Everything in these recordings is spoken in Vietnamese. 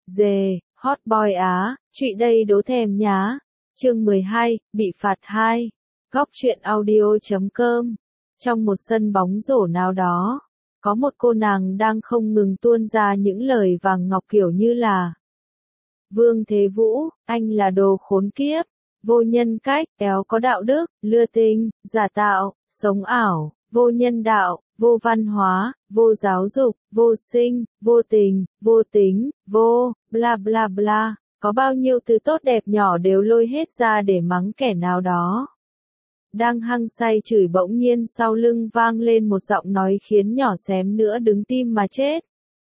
Dề, hot boy Á, trụy đây đố thèm nhá. Chương 12, bị phạt 2. Góc truyện audio.com. Trong một sân bóng rổ nào đó, có một cô nàng đang không ngừng tuôn ra những lời vàng ngọc kiểu như là: Vương Thế Vũ, anh là đồ khốn kiếp, vô nhân cách, éo có đạo đức, lừa tình, giả tạo, sống ảo, vô nhân đạo, vô văn hóa, vô giáo dục, vô sinh, vô tình, vô tính, vô, bla bla bla. Có bao nhiêu từ tốt đẹp nhỏ đều lôi hết ra để mắng kẻ nào đó. Đang hăng say chửi, bỗng nhiên sau lưng vang lên một giọng nói khiến nhỏ xém nữa đứng tim mà chết.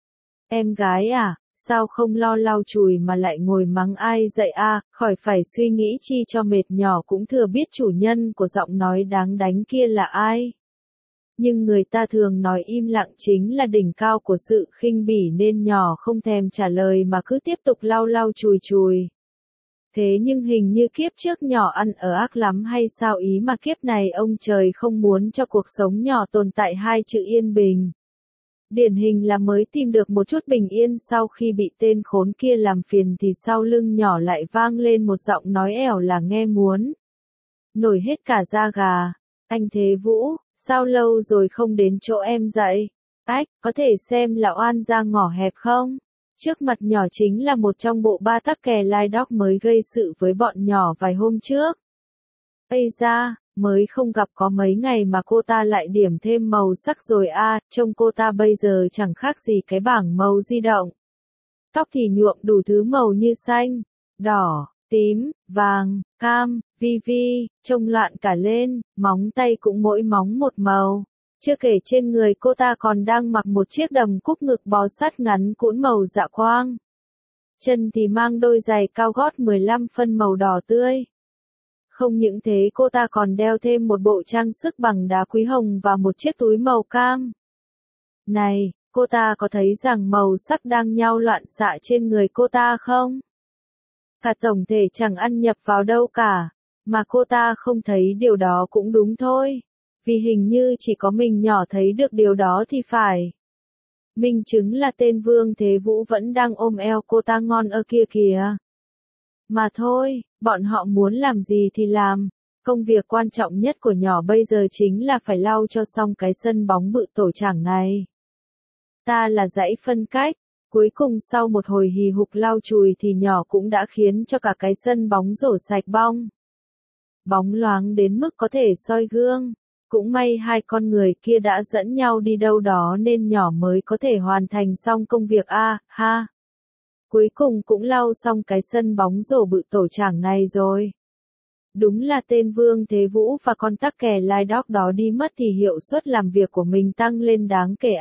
Em gái à, sao không lo lau chùi mà lại ngồi mắng ai dậy à, khỏi phải suy nghĩ chi cho mệt. Nhỏ cũng thừa biết chủ nhân của giọng nói đáng đánh kia là ai. Nhưng người ta thường nói im lặng chính là đỉnh cao của sự khinh bỉ nên nhỏ không thèm trả lời mà cứ tiếp tục lau lau chùi chùi. Thế nhưng hình như kiếp trước nhỏ ăn ở ác lắm hay sao ý mà kiếp này ông trời không muốn cho cuộc sống nhỏ tồn tại hai chữ yên bình. Điển hình là mới tìm được một chút bình yên sau khi bị tên khốn kia làm phiền thì sau lưng nhỏ lại vang lên một giọng nói ẻo là nghe muốn nổi hết cả da gà. Anh Thế Vũ, sao lâu rồi không đến chỗ em dậy? Ách, có thể xem là oan ra ngõ hẹp không? Trước mặt nhỏ chính là một trong bộ ba tắc kè lai đóc mới gây sự với bọn nhỏ vài hôm trước. Ây da, mới không gặp có mấy ngày mà cô ta lại điểm thêm màu sắc rồi à, trông cô ta bây giờ chẳng khác gì cái bảng màu di động. Tóc thì nhuộm đủ thứ màu như xanh, đỏ, tím, vàng, cam, vi, trông loạn cả lên, móng tay cũng mỗi móng một màu. Chưa kể trên người cô ta còn đang mặc một chiếc đầm cúc ngực bó sát ngắn cũn màu dạ quang. Chân thì mang đôi giày cao gót 15 phân màu đỏ tươi. Không những thế cô ta còn đeo thêm một bộ trang sức bằng đá quý hồng và một chiếc túi màu cam. Này, cô ta có thấy rằng màu sắc đang nhao loạn xạ trên người cô ta không? Cả tổng thể chẳng ăn nhập vào đâu cả, mà cô ta không thấy điều đó cũng đúng thôi. Vì hình như chỉ có mình nhỏ thấy được điều đó thì phải. Minh chứng là tên Vương Thế Vũ vẫn đang ôm eo cô ta ngon ở kia kìa. Mà thôi, bọn họ muốn làm gì thì làm. Công việc quan trọng nhất của nhỏ bây giờ chính là phải lau cho xong cái sân bóng bự tổ chảng này. Ta là dãy phân cách. Cuối cùng sau một hồi hì hục lau chùi thì nhỏ cũng đã khiến cho cả cái sân bóng rổ sạch bong. Bóng loáng đến mức có thể soi gương. Cũng may hai con người kia đã dẫn nhau đi đâu đó nên nhỏ mới có thể hoàn thành xong công việc ha. Cuối cùng cũng lau xong cái sân bóng rổ bự tổ chảng này rồi. Đúng là tên Vương Thế Vũ và con tắc kè lai đóc đó đi mất thì hiệu suất làm việc của mình tăng lên đáng kể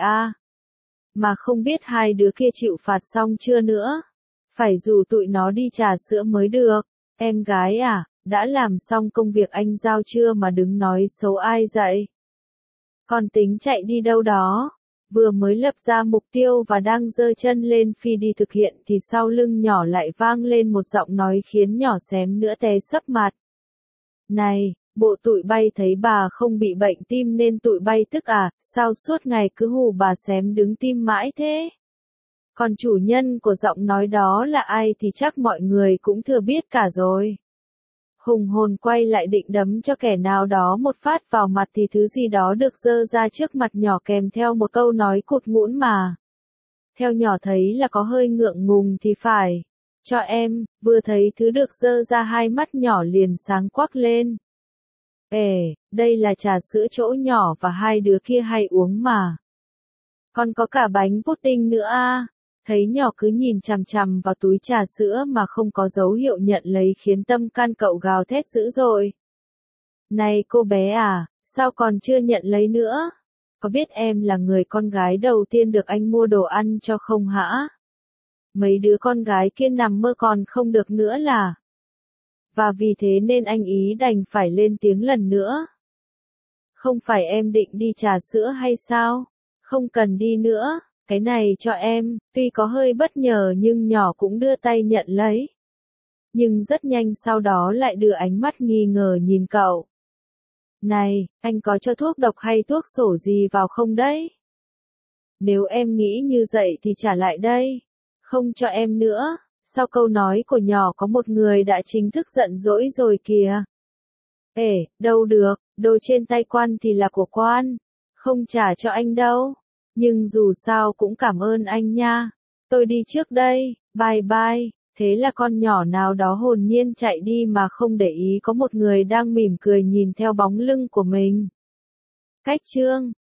Mà không biết hai đứa kia chịu phạt xong chưa nữa. Phải rủ tụi nó đi trà sữa mới được. Em gái à, đã làm xong công việc anh giao chưa mà đứng nói xấu ai dậy? Còn tính chạy đi đâu đó? Vừa mới lập ra mục tiêu và đang giơ chân lên phi đi thực hiện thì sau lưng nhỏ lại vang lên một giọng nói khiến nhỏ xém nữa té sấp mặt. Này, bộ tụi bay thấy bà không bị bệnh tim nên tụi bay tức à, sao suốt ngày cứ hù bà xém đứng tim mãi thế? Còn chủ nhân của giọng nói đó là ai thì chắc mọi người cũng thừa biết cả rồi. Hùng hồn quay lại định đấm cho kẻ nào đó một phát vào mặt thì thứ gì đó được giơ ra trước mặt nhỏ kèm theo một câu nói cụt ngũn mà. Theo nhỏ thấy là có hơi ngượng ngùng thì phải. Cho em, vừa thấy thứ được giơ ra hai mắt nhỏ liền sáng quắc lên. Đây là trà sữa chỗ nhỏ và hai đứa kia hay uống mà. Còn có cả bánh pudding nữa Thấy nhỏ cứ nhìn chằm chằm vào túi trà sữa mà không có dấu hiệu nhận lấy khiến tâm can cậu gào thét dữ dội. Này cô bé à, sao còn chưa nhận lấy nữa? Có biết em là người con gái đầu tiên được anh mua đồ ăn cho không hả? Mấy đứa con gái kia nằm mơ còn không được nữa là. Và vì thế nên anh ý đành phải lên tiếng lần nữa. Không phải em định đi trà sữa hay sao? Không cần đi nữa. Cái này cho em, tuy có hơi bất ngờ nhưng nhỏ cũng đưa tay nhận lấy. Nhưng rất nhanh sau đó lại đưa ánh mắt nghi ngờ nhìn cậu. Này, anh có cho thuốc độc hay thuốc sổ gì vào không đấy? Nếu em nghĩ như vậy thì trả lại đây. Không cho em nữa, sau câu nói của nhỏ có một người đã chính thức giận dỗi rồi kìa. Ê, đâu được, đồ trên tay quan thì là của quan, không trả cho anh đâu. Nhưng dù sao cũng cảm ơn anh nha. Tôi đi trước đây, bye bye. Thế là con nhỏ nào đó hồn nhiên chạy đi mà không để ý có một người đang mỉm cười nhìn theo bóng lưng của mình. Cách chương